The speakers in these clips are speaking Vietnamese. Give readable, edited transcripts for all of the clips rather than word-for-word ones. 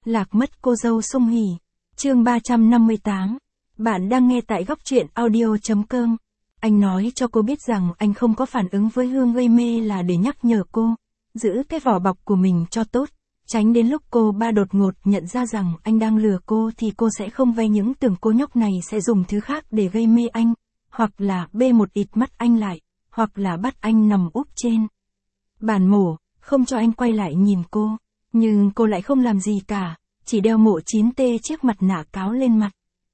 Lạc mất cô dâu Sung Hỉ. Chương 358. Bạn đang nghe tại góc truyện audio.com. Anh nói cho cô biết rằng anh không có phản ứng với Hương gây mê là để nhắc nhở cô, giữ cái vỏ bọc của mình cho tốt, tránh đến lúc cô ba đột ngột nhận ra rằng anh đang lừa cô thì cô sẽ không vay những tưởng cô nhóc này sẽ dùng thứ khác để gây mê anh, hoặc là bê một ít mắt anh lại, hoặc là bắt anh nằm úp trên bàn mổ, không cho anh quay lại nhìn cô. Nhưng cô lại không làm gì cả, chỉ đeo mộ 9T chiếc mặt nạ cáo lên mặt.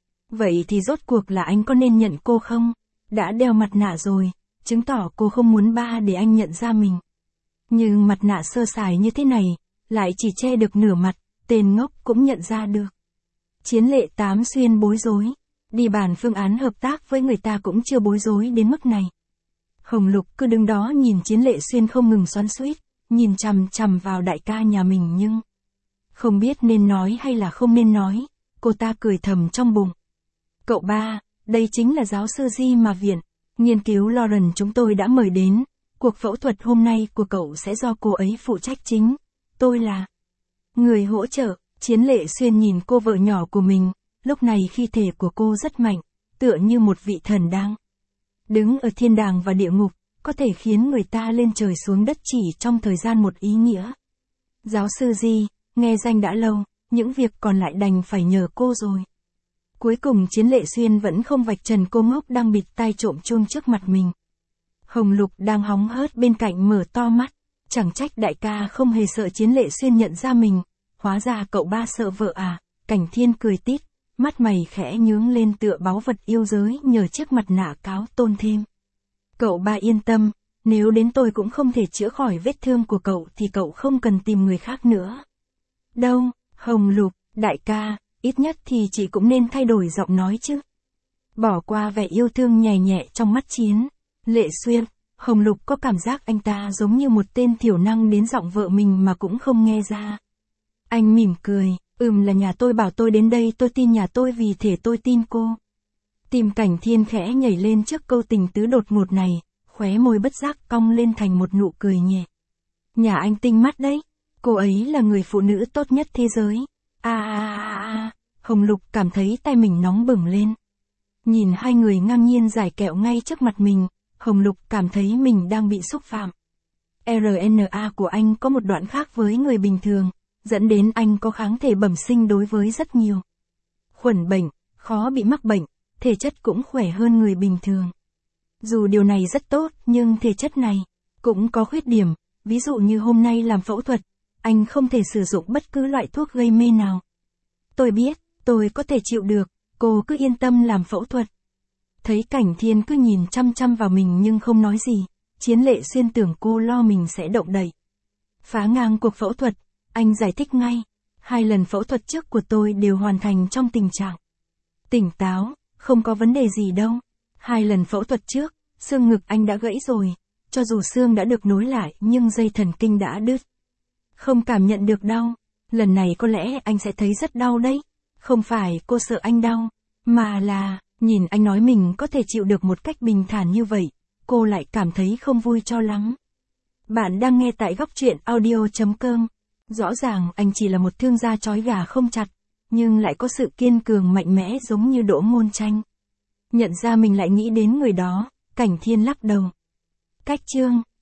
Vậy thì rốt cuộc là anh có nên nhận cô không? Đã đeo mặt nạ rồi, chứng tỏ cô không muốn ba để anh nhận ra mình. Nhưng mặt nạ sơ sài như thế này, lại chỉ che được nửa mặt, tên ngốc cũng nhận ra được. Chiến Lệ Tám Xuyên bối rối, đi bàn phương án hợp tác với người ta cũng chưa bối rối đến mức này. Hồng Lục cứ đứng đó nhìn Chiến Lệ Xuyên không ngừng xoắn xuýt, nhìn chằm chằm vào đại ca nhà mình nhưng không biết nên nói hay là không nên nói, cô ta cười thầm trong bụng. Cậu ba, đây chính là giáo sư Di mà viện nghiên cứu Lauren chúng tôi đã mời đến, cuộc phẫu thuật hôm nay của cậu sẽ do cô ấy phụ trách chính, tôi là người hỗ trợ. Chiến Lệ Xuyên nhìn cô vợ nhỏ của mình, lúc này khí thể của cô rất mạnh, tựa như một vị thần đang đứng ở thiên đàng và địa ngục, có thể khiến người ta lên trời xuống đất chỉ trong thời gian một ý nghĩa. Giáo sư Di, nghe danh đã lâu, những việc còn lại đành phải nhờ cô rồi. Cuối cùng Chiến Lệ Xuyên vẫn không vạch trần cô ngốc đang bịt tai trộm chuông trước mặt mình. Hồng Lục đang hóng hớt bên cạnh mở to mắt, chẳng trách đại ca không hề sợ Chiến Lệ Xuyên nhận ra mình, hóa ra cậu ba sợ vợ à. Cảnh Thiên cười tít, mắt mày khẽ nhướng lên tựa báu vật yêu giới nhờ chiếc mặt nạ cáo tôn thêm. Cậu ba yên tâm, nếu đến tôi cũng không thể chữa khỏi vết thương của cậu thì cậu không cần tìm người khác nữa. Đâu, Hồng Lục, đại ca, ít nhất thì chị cũng nên thay đổi giọng nói chứ. Bỏ qua vẻ yêu thương nhẹ nhẹ trong mắt Chiến Lệ Xuyên, Hồng Lục có cảm giác anh ta giống như một tên thiểu năng đến giọng vợ mình mà cũng không nghe ra. Anh mỉm cười, là nhà tôi bảo tôi đến đây, tôi tin nhà tôi vì thể tôi tin cô. Tim Cảnh Thiên khẽ nhảy lên trước câu tình tứ đột ngột này, khóe môi bất giác cong lên thành một nụ cười nhẹ. Nhà anh tinh mắt đấy, cô ấy là người phụ nữ tốt nhất thế giới. Hồng Lục cảm thấy tay mình nóng bừng lên. Nhìn hai người ngang nhiên giải kẹo ngay trước mặt mình, Hồng Lục cảm thấy mình đang bị xúc phạm. RNA của anh có một đoạn khác với người bình thường, dẫn đến anh có kháng thể bẩm sinh đối với rất nhiều khuẩn bệnh, khó bị mắc bệnh, thể chất cũng khỏe hơn người bình thường. Dù điều này rất tốt, nhưng thể chất này cũng có khuyết điểm, ví dụ như hôm nay làm phẫu thuật, anh không thể sử dụng bất cứ loại thuốc gây mê nào. Tôi biết, tôi có thể chịu được, cô cứ yên tâm làm phẫu thuật. Thấy Cảnh Thiên cứ nhìn chăm chăm vào mình nhưng không nói gì, Chiến Lệ Xuyên tưởng cô lo mình sẽ động đậy phá ngang cuộc phẫu thuật, anh giải thích ngay. 2 lần phẫu thuật trước của tôi đều hoàn thành trong tình trạng tỉnh táo, không có vấn đề gì đâu. 2 lần phẫu thuật trước, xương ngực anh đã gãy rồi, cho dù xương đã được nối lại nhưng dây thần kinh đã đứt. Không cảm nhận được đau, lần này có lẽ anh sẽ thấy rất đau đấy. Không phải cô sợ anh đau, mà là, nhìn anh nói mình có thể chịu được một cách bình thản như vậy, cô lại cảm thấy không vui cho lắm. Bạn đang nghe tại góc truyện audio.com. Rõ ràng anh chỉ là một thương gia trói gà không chặt, nhưng lại có sự kiên cường mạnh mẽ giống như Đỗ Ngôn Tranh. Nhận ra mình lại nghĩ đến người đó, Cảnh Thiên lắc đầu. Cách chương